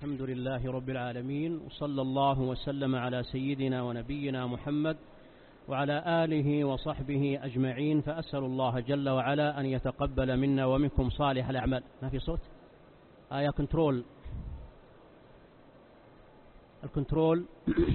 الحمد لله رب العالمين، وصلى الله وسلم على سيدنا ونبينا محمد وعلى آله وصحبه أجمعين. فأسأل الله جل وعلا أن يتقبل منا ومنكم صالح الأعمال. ما في صوت؟ يا كنترول الكنترول.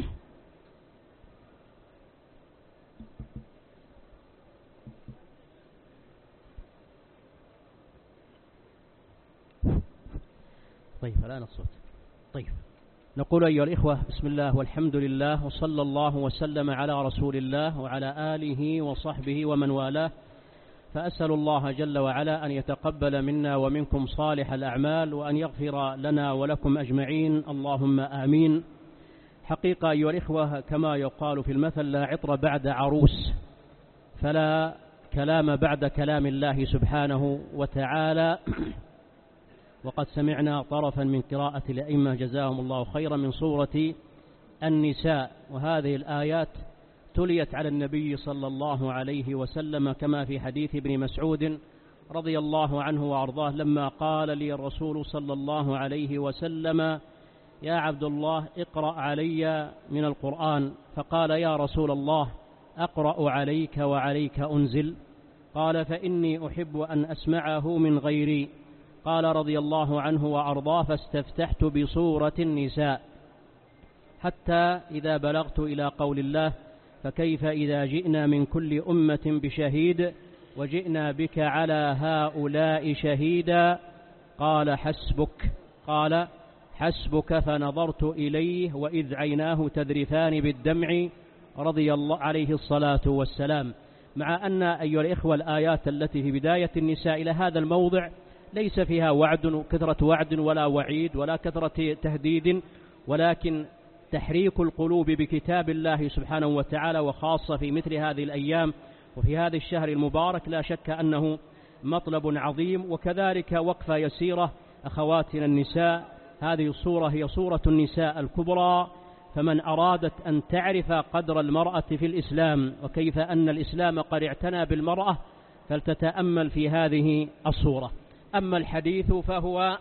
طيب الآن الصوت. طيب نقول أيها الإخوة بسم الله والحمد لله وصلى الله وسلم على رسول الله وعلى آله وصحبه ومن والاه. فأسأل الله جل وعلا أن يتقبل منا ومنكم صالح الأعمال وأن يغفر لنا ولكم أجمعين، اللهم آمين. حقيقة أيها الإخوة كما يقال في المثل: لا عطر بعد عروس، فلا كلام بعد كلام الله سبحانه وتعالى. وقد سمعنا طرفا من قراءة الأئمة جزاهم الله خيرا من سورة النساء، وهذه الآيات تليت على النبي صلى الله عليه وسلم كما في حديث ابن مسعود رضي الله عنه وأرضاه لما قال لي الرسول صلى الله عليه وسلم: يا عبد الله اقرأ علي من القرآن. فقال: يا رسول الله أقرأ عليك وعليك أنزل؟ قال: فإني أحب أن أسمعه من غيري. قال رضي الله عنه وأرضاه: فاستفتحت بسورة النساء حتى إذا بلغت إلى قول الله: فكيف إذا جئنا من كل أمة بشهيد وجئنا بك على هؤلاء شهيدا. قال: حسبك. قال: حسبك. فنظرت إليه وإذ عيناه تذرفان بالدمع رضي الله عليه الصلاة والسلام. مع أن أيها الإخوة الآيات التي في بداية النساء إلى هذا الموضع ليس فيها وعد كثرة وعد ولا وعيد ولا كثرة تهديد، ولكن تحريك القلوب بكتاب الله سبحانه وتعالى، وخاصة في مثل هذه الأيام وفي هذا الشهر المبارك لا شك أنه مطلب عظيم. وكذلك وقفة يسيرة أخواتنا النساء، هذه الصورة هي صورة النساء الكبرى، فمن أرادت أن تعرف قدر المرأة في الإسلام وكيف أن الإسلام قد اعتنى بالمرأة فلتتأمل في هذه الصورة. أما الحديث فهو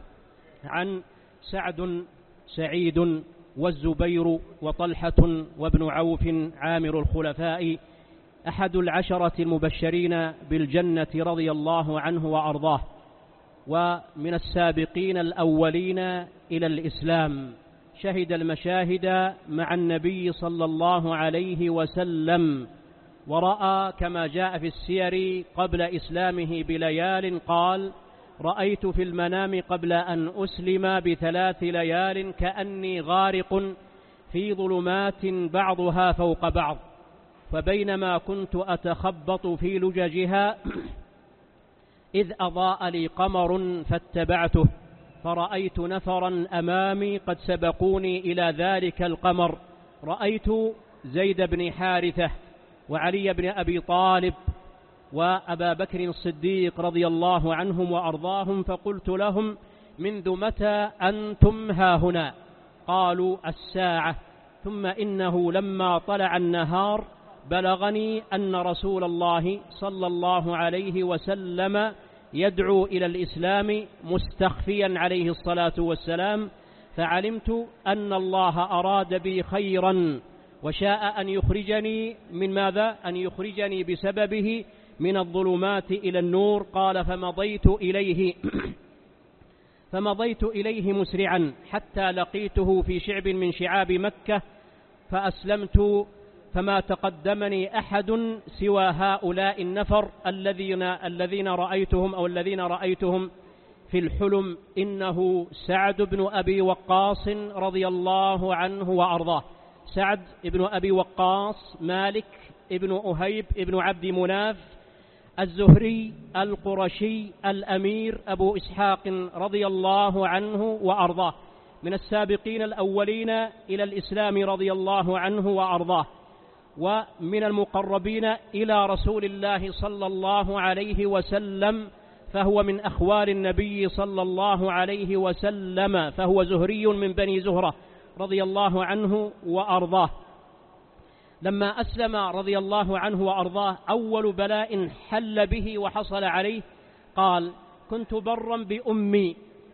عن سعد سعيد والزبير وطلحة وابن عوف عامر الخلفاء أحد العشرة المبشرين بالجنة رضي الله عنه وأرضاه، ومن السابقين الأولين إلى الإسلام. شهد المشاهد مع النبي صلى الله عليه وسلم، ورأى كما جاء في السير قبل إسلامه بليال قال: رأيت في المنام قبل أن أسلم ب3 ليال كأني غارق في ظلمات بعضها فوق بعض، فبينما كنت أتخبط في لججها إذ أضاء لي قمر فاتبعته، فرأيت نفرا أمامي قد سبقوني إلى ذلك القمر. رأيت زيد بن حارثة وعلي بن أبي طالب وأبا بكر الصديق رضي الله عنهم وأرضاهم، فقلت لهم: منذ متى أنتم هاهنا؟ قالوا: الساعة. ثم إنه لما طلع النهار بلغني أن رسول الله صلى الله عليه وسلم يدعو إلى الإسلام مستخفيا عليه الصلاة والسلام، فعلمت أن الله أراد بي خيرا وشاء أن يخرجني من ماذا؟ أن يخرجني بسببه من الظلمات إلى النور. قال: فمضيت إليه مسرعا حتى لقيته في شعب من شعاب مكة فأسلمت، فما تقدمني أحد سوى هؤلاء النفر الذين رأيتهم في الحلم. إنه سعد بن أبي وقاص رضي الله عنه وأرضاه. سعد بن أبي وقاص مالك ابن أهيب ابن عبد مناف الزهري القرشي الأمير أبو إسحاق رضي الله عنه وأرضاه، من السابقين الأولين إلى الإسلام رضي الله عنه وأرضاه، ومن المقربين إلى رسول الله صلى الله عليه وسلم، فهو من أخوال النبي صلى الله عليه وسلم، فهو زهري من بني زهرة رضي الله عنه وأرضاه. لما أسلم رضي الله عنه وأرضاه أول بلاء حل به وحصل عليه قال: كنت برا بأمي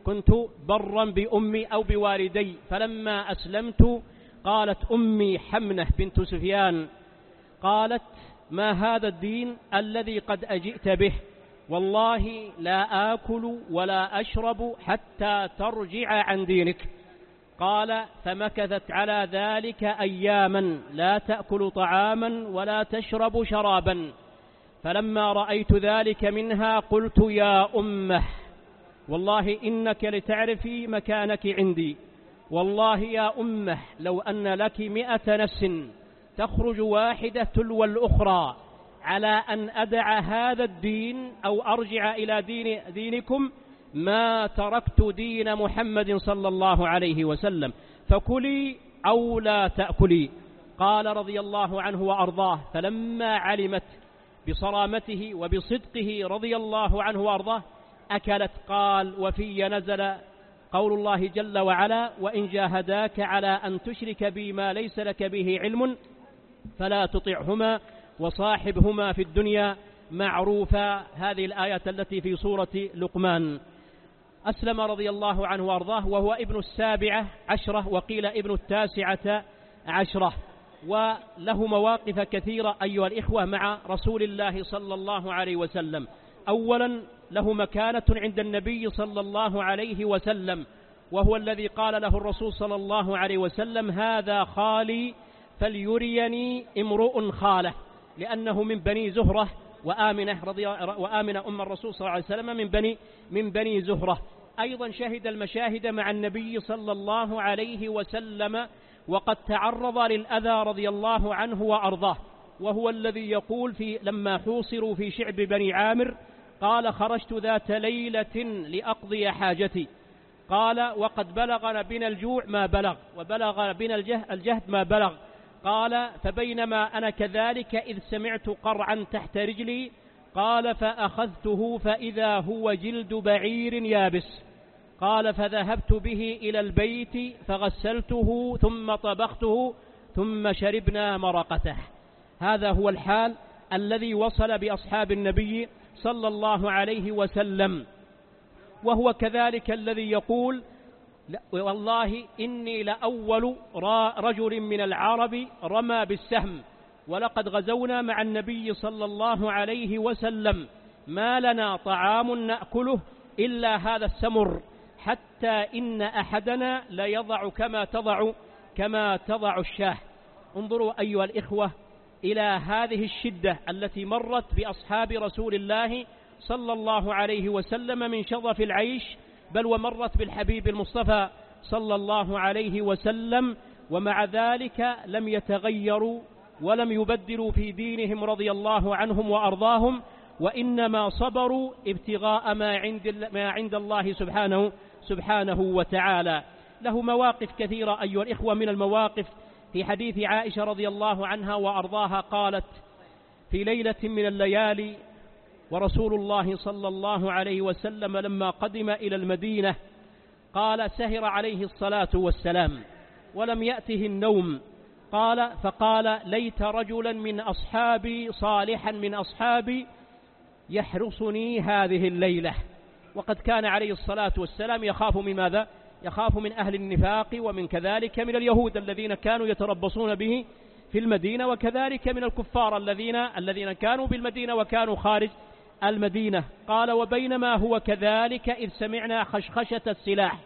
كنت برا بأمي أو بوالدي، فلما أسلمت قالت أمي حمنة بنت سفيان قالت ما هذا الدين الذي قد أجئت به؟ والله لا آكل ولا أشرب حتى ترجع عن دينك. قال فمكثت على ذلك أياما لا تأكل طعاما ولا تشرب شرابا، فلما رأيت ذلك منها قلت يا أمه والله إنك لتعرفي مكانك عندي، والله يا أمه لو أن لك 100 نفس تخرج واحدة تلو الأخرى على أن أدع هذا الدين أو أرجع إلى دينكم ما تركت دين محمد صلى الله عليه وسلم، فكلي أو لا تأكلي. قال رضي الله عنه وأرضاه فلما علمت بصرامته وبصدقه رضي الله عنه وأرضاه أكلت. قال وفي نزل قول الله جل وعلا وإن جاهداك على أن تشرك بي ما ليس لك به علم فلا تطعهما وصاحبهما في الدنيا معروفا. هذه الآيات التي في سورة لقمان. أسلم رضي الله عنه وأرضاه وهو ابن 17 وقيل ابن 19، وله مواقف كثيرة أيها الإخوة مع رسول الله صلى الله عليه وسلم. أولا له مكانة عند النبي صلى الله عليه وسلم، وهو الذي قال له الرسول صلى الله عليه وسلم هذا خالي فليريني امرؤ خاله، لأنه من بني زهرة، وآمنة أم الرسول صلى الله عليه وسلم من بني زهرة. أيضا شهد المشاهد مع النبي صلى الله عليه وسلم وقد تعرض للأذى رضي الله عنه وأرضاه، وهو الذي يقول لما حوصروا في شعب بني عامر قال خرجت ذات ليلة لأقضي حاجتي، قال وقد بلغنا بنا الجوع ما بلغ وبلغ بنا الجهد ما بلغ. قال فبينما أنا كذلك إذ سمعت قرعا تحت رجلي، قال فأخذته فإذا هو جلد بعير يابس. قال فذهبت به إلى البيت فغسلته ثم طبخته ثم شربنا مرقته. هذا هو الحال الذي وصل بأصحاب النبي صلى الله عليه وسلم. وهو كذلك الذي يقول والله إني لأول رجل من العرب رمى بالسهم، ولقد غزونا مع النبي صلى الله عليه وسلم ما لنا طعام نأكله إلا هذا السمر، حتى إن أحدنا ليضع كما تضع الشاه. انظروا أيها الإخوة إلى هذه الشدة التي مرت بأصحاب رسول الله صلى الله عليه وسلم من شظف العيش، بل ومرت بالحبيب المصطفى صلى الله عليه وسلم، ومع ذلك لم يتغيروا ولم يبدلوا في دينهم رضي الله عنهم وأرضاهم، وإنما صبروا ابتغاء ما عند الله سبحانه وتعالى. له مواقف كثيرة أيها الإخوة. من المواقف في حديث عائشة رضي الله عنها وأرضاها قالت في ليلة من الليالي ورسول الله صلى الله عليه وسلم لما قدم إلى المدينة قال سهر عليه الصلاة والسلام ولم يأته النوم، فقال ليت رجلا من أصحابي صالحا من أصحابي يحرسني هذه الليلة. وقد كان عليه الصلاة والسلام يخاف من ماذا؟ يخاف من أهل النفاق، ومن كذلك من اليهود الذين كانوا يتربصون به في المدينة، وكذلك من الكفار الذين كانوا بالمدينة وكانوا خارج المدينة. قال وبينما هو كذلك إذ سمعنا خشخشة السلاح.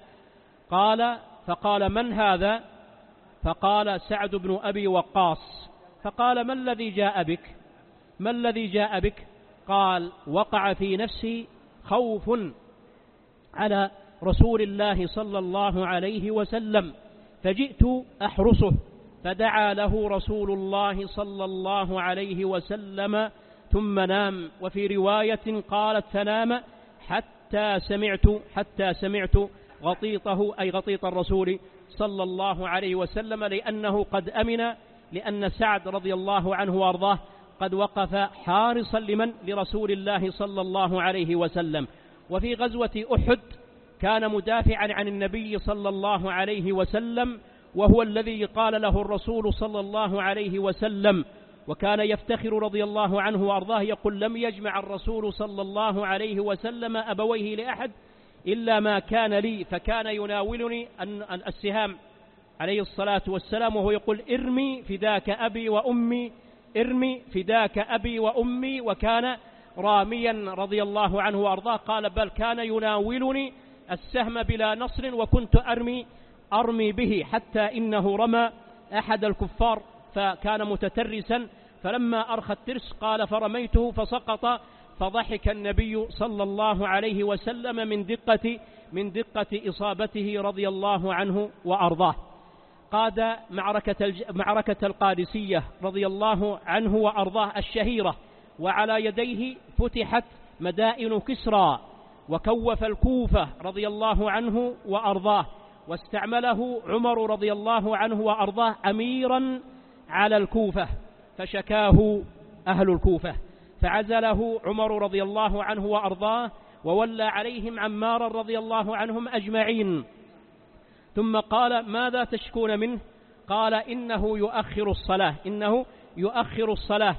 فقال من هذا؟ فقال سعد بن أبي وقاص. فقال ما الذي جاء بك؟ قال وقع في نفسي خوف على رسول الله صلى الله عليه وسلم فجئت أحرسه، فدعا له رسول الله صلى الله عليه وسلم ثم نام. وفي رواية قالت فنام حتى سمعت غطيطه أي غطيط الرسول صلى الله عليه وسلم، لأنه قد أمن، لأن سعد رضي الله عنه وأرضاه قد وقف حارصا لرسول الله صلى الله عليه وسلم. وفي غزوة أحد كان مدافعا عن النبي صلى الله عليه وسلم، وهو الذي قال له الرسول صلى الله عليه وسلم، وكان يفتخر رضي الله عنه وأرضاه يقول لم يجمع الرسول صلى الله عليه وسلم أبويه لأحد إلا ما كان لي، فكان يناولني السهام عليه الصلاة والسلام وهو يقول ارمي فداك أبي وأمي، ارمي فداك أبي وأمي، وكان راميا رضي الله عنه وأرضاه. قال بل كان يناولني السهم بلا نصر وكنت أرمي به، حتى إنه رمى أحد الكفار فكان متترسا، فلما أرخى الترس قال فرميته فسقط، فضحك النبي صلى الله عليه وسلم من دقة إصابته رضي الله عنه وأرضاه. قاد معركة القادسية رضي الله عنه وأرضاه الشهيرة، وعلى يديه فتحت مدائن كسرى، وكوف الكوفة رضي الله عنه وأرضاه، واستعمله عمر رضي الله عنه وأرضاه أميرا على الكوفة، فشكاه أهل الكوفة، فعزله عمر رضي الله عنه وأرضاه، وولى عليهم عمارا رضي الله عنهم أجمعين. ثم قال ماذا تشكون منه؟ قال إنه يؤخر الصلاة.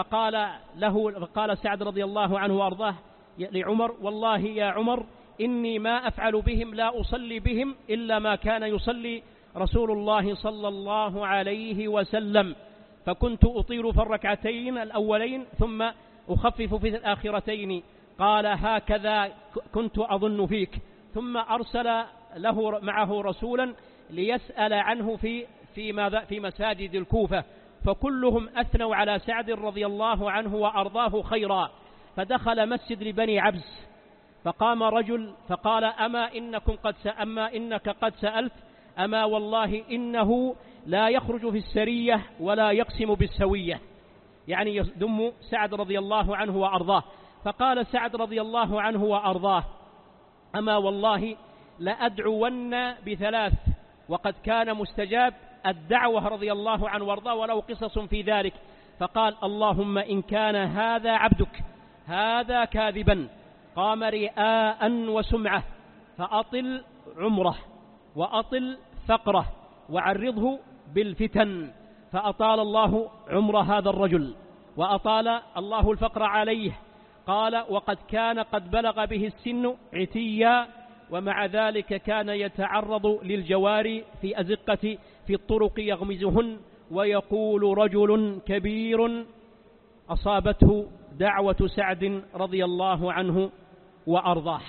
فقال سعد رضي الله عنه وأرضاه لعمر والله يا عمر إني ما أفعل بهم، لا أصلي بهم إلا ما كان يصلي رسول الله صلى الله عليه وسلم، فكنت أطيل في الركعتين الأولين ثم أخفف في الآخرتين. قال هكذا كنت أظن فيك. ثم أرسل له معه رسولا ليسأل عنه في مساجد الكوفة، فكلهم أثنوا على سعد رضي الله عنه وأرضاه خيرا. فدخل مسجد لبني عبس، فقام رجل فقال أما إنك قد سألت، أما والله إنه لا يخرج في السرية ولا يقسم بالسوية، يعني يذم سعد رضي الله عنه وأرضاه. فقال سعد رضي الله عنه وأرضاه أما والله لأدعون بثلاث، وقد كان مستجاب الدعوة رضي الله عنه وارضاه، وله قصص في ذلك. فقال اللهم إن كان هذا عبدك هذا كاذبا قام رئاء وسمعة، فأطل عمره وأطل فقره وعرضه بالفتن. فأطال الله عمر هذا الرجل وأطال الله الفقر عليه. قال وقد كان قد بلغ به السن عتيا، ومع ذلك كان يتعرض للجواري في أزقة في الطرق يغمزهن، ويقول رجل كبير أصابته دعوة سعد رضي الله عنه وأرضاه.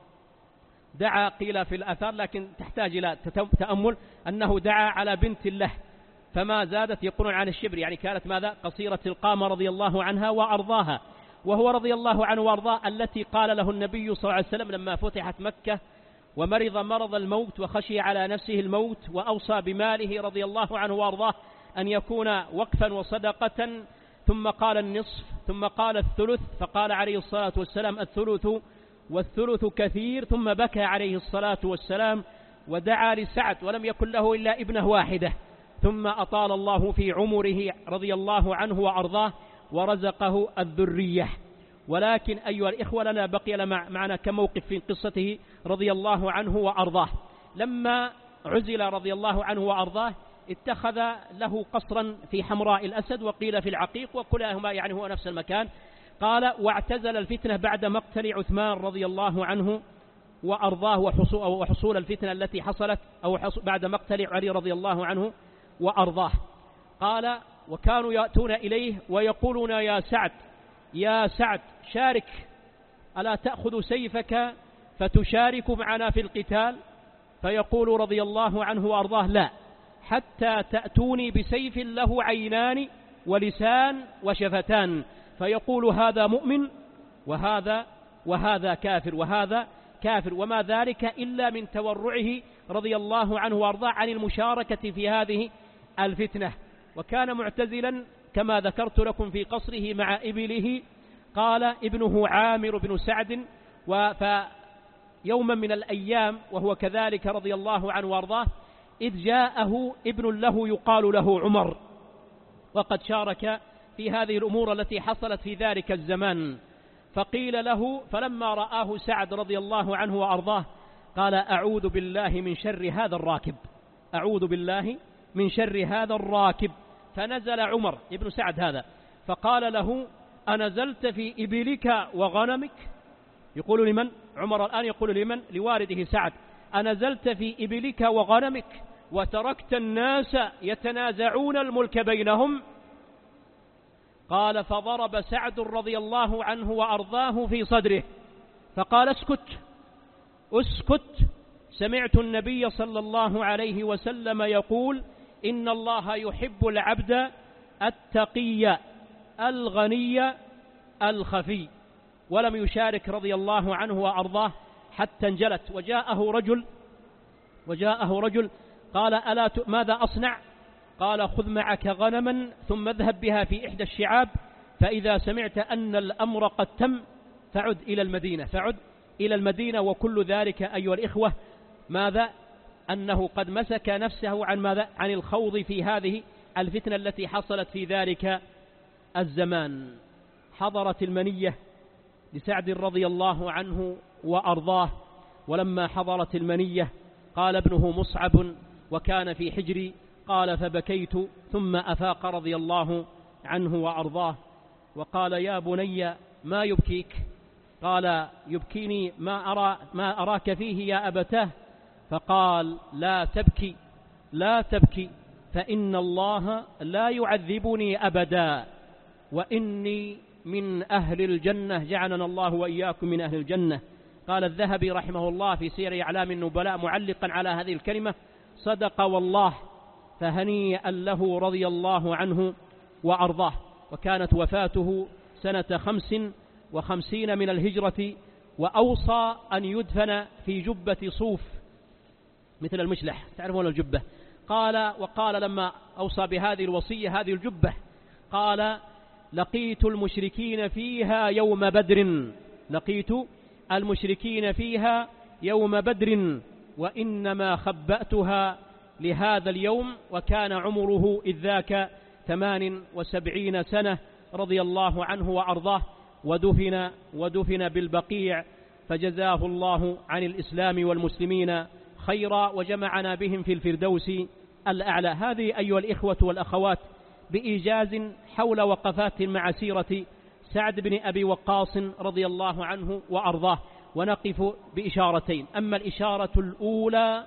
دعا قيل في الأثار لكن تحتاج إلى تأمل أنه دعا على بنت له فما زادت، يقولون عن الشبر، يعني كانت ماذا قصيرة القامة رضي الله عنها وأرضاها، وهو رضي الله عنه وأرضاه التي قال له النبي صلى الله عليه وسلم لما فتحت مكة ومرض مرض الموت وخشي على نفسه الموت، وأوصى بماله رضي الله عنه وأرضاه أن يكون وقفا وصدقة، ثم قال النصف ثم قال الثلث، فقال عليه الصلاة والسلام الثلث والثلث كثير، ثم بكى عليه الصلاة والسلام ودعا لسعد، ولم يكن له إلا ابنه واحدة، ثم أطال الله في عمره رضي الله عنه وأرضاه ورزقه الذرية. ولكن أيها الإخوة لنا بقي معنا كموقف في قصته رضي الله عنه وأرضاه. لما عزل رضي الله عنه وأرضاه اتخذ له قصرا في حمراء الأسد وقيل في العقيق، وكلاهما يعني هو نفس المكان. قال واعتزل الفتنة بعد مقتل عثمان رضي الله عنه وأرضاه وحصول الفتنة التي حصلت أو بعد مقتل علي رضي الله عنه وأرضاه. قال وكانوا يأتون إليه ويقولون يا سعد شارك، ألا تأخذ سيفك فتشارك معنا في القتال؟ فيقول رضي الله عنه وأرضاه لا، حتى تأتوني بسيف له عينان ولسان وشفتان، فيقول هذا مؤمن وهذا كافر وما ذلك إلا من تورعه رضي الله عنه وأرضاه عن المشاركة في هذه الفتنة. وكان معتزلا كما ذكرت لكم في قصره مع إبله. قال ابنه عامر بن سعد يوما من الأيام وهو كذلك رضي الله عنه وارضاه إذ جاءه ابن له يقال له عمر، وقد شارك في هذه الأمور التي حصلت في ذلك الزمان. فقيل له فلما رآه سعد رضي الله عنه وأرضاه قال أعوذ بالله من شر هذا الراكب. فنزل عمر ابن سعد هذا فقال له أنزلت في إبلك وغنمك؟ يقول لمن؟ عمر الآن يقول لمن؟ لوالده سعد: أنزلت في إبلك وغنمك وتركت الناس يتنازعون الملك بينهم؟ قال: فضرب سعد رضي الله عنه وأرضاه في صدره فقال: اسكت اسكت، سمعت النبي صلى الله عليه وسلم يقول: إن الله يحب العبد التقي الغني الخفي. ولم يشارك رضي الله عنه وأرضاه حتى انجلت. وجاءه رجل قال: ماذا أصنع؟ قال: خذ معك غنما ثم اذهب بها في إحدى الشعاب، فإذا سمعت أن الأمر قد تم فعد إلى المدينة. وكل ذلك أيها الإخوة ماذا؟ أنه قد مسك نفسه عن ماذا؟ عن الخوض في هذه الفتنة التي حصلت في ذلك الزمان. حضرت المنية لسعد رضي الله عنه وأرضاه، ولما حضرت المنية قال ابنه مصعب وكان في حجري، قال: فبكيت ثم أفاق رضي الله عنه وأرضاه وقال: يا بني ما يبكيك؟ قال: يبكيني ما أراك فيه يا أبتاه. فقال: لا تبكي فإن الله لا يعذبني أبدا، وإني من أهل الجنة، جعلنا الله وإياكم من أهل الجنة. قال الذهبي رحمه الله في سير أعلام النبلاء معلقا على هذه الكلمة: صدق والله، فهنيئا له رضي الله عنه وأرضاه. وكانت وفاته سنة 55 من الهجرة، وأوصى أن يدفن في جبة صوف مثل المشلح، تعرفون الجبة. وقال لما أوصى بهذه الوصية هذه الجبة، قال: لقيت المشركين فيها يوم بدر وإنما خبأتها لهذا اليوم. وكان عمره إذ ذاك 78 سنة رضي الله عنه وأرضاه، ودفن بالبقيع، فجزاه الله عن الإسلام والمسلمين خيرا وجمعنا بهم في الفردوس الأعلى. هذه أيها الإخوة والأخوات بإيجاز حول وقفات مع سيرة سعد بن أبي وقاص رضي الله عنه وأرضاه، ونقف بإشارتين. أما الإشارة الأولى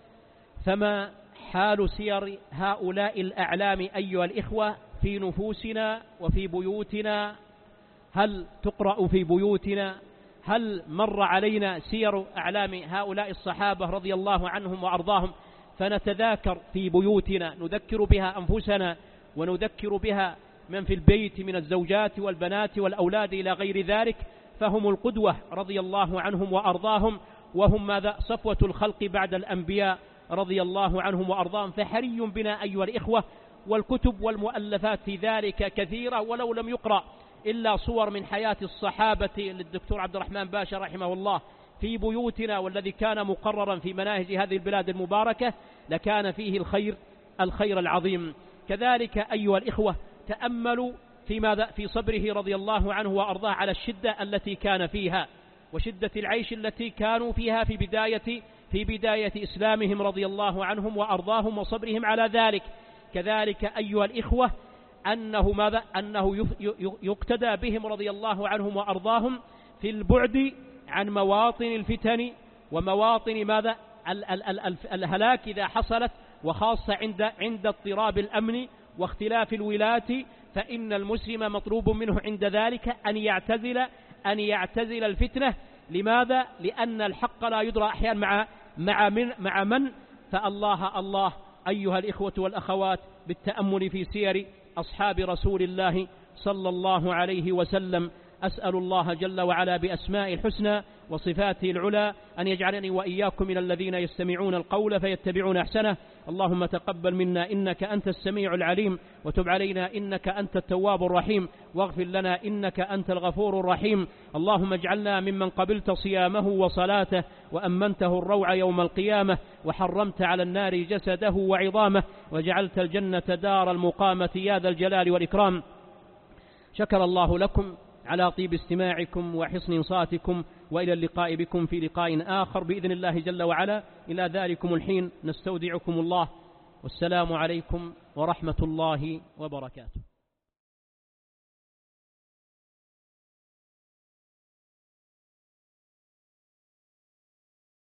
فما حال سير هؤلاء الأعلام أيها الإخوة في نفوسنا وفي بيوتنا؟ هل تقرأ في بيوتنا؟ هل مر علينا سير أعلام هؤلاء الصحابة رضي الله عنهم وأرضاهم فنتذاكر في بيوتنا، نذكر بها أنفسنا ونذكر بها من في البيت من الزوجات والبنات والأولاد إلى غير ذلك؟ فهم القدوة رضي الله عنهم وأرضاهم، وهم ماذا؟ صفوة الخلق بعد الأنبياء رضي الله عنهم وأرضاهم. فحري بنا أيها الإخوة، والكتب والمؤلفات في ذلك كثيرة، ولو لم يقرأ إلا صور من حياة الصحابة للدكتور عبد الرحمن باشا رحمه الله في بيوتنا، والذي كان مقررا في مناهج هذه البلاد المباركة، لكان فيه الخير العظيم. كذلك أيها الإخوة تأملوا في ماذا؟ في صبره رضي الله عنه وأرضاه على الشدة التي كان فيها، وشدة العيش التي كانوا فيها في بداية إسلامهم رضي الله عنهم وأرضاهم، وصبرهم على ذلك. كذلك أيها الإخوة أنه ماذا؟ أنه يقتدى بهم رضي الله عنهم وأرضاهم في البعد عن مواطن الفتن ومواطن ماذا؟ الهلاك إذا حصلت، وخاصة عند اضطراب الأمن واختلاف الولاة، فإن المسلم مطلوب منه عند ذلك أن يعتزل الفتنة. لماذا؟ لأن الحق لا يدرى أحيانا مع من. فالله أيها الإخوة والأخوات بالتأمل في سير أصحاب رسول الله صلى الله عليه وسلم، أسأل الله جل وعلا بأسماء الحسنى وصفاته العلى أن يجعلني وإياكم من الذين يستمعون القول فيتبعون أحسنه. اللهم تقبل منا إنك أنت السميع العليم، وتب علينا إنك أنت التواب الرحيم، واغفر لنا إنك أنت الغفور الرحيم. اللهم اجعلنا ممن قبلت صيامه وصلاته، وأمنته الروع يوم القيامة، وحرمت على النار جسده وعظامه، وجعلت الجنة دار المقامة يا ذا الجلال والإكرام. شكر الله لكم على طيب استماعكم وحسن انصاتكم، وإلى اللقاء بكم في لقاء آخر بإذن الله جل وعلا. إلى ذلكم الحين نستودعكم الله، والسلام عليكم ورحمة الله وبركاته.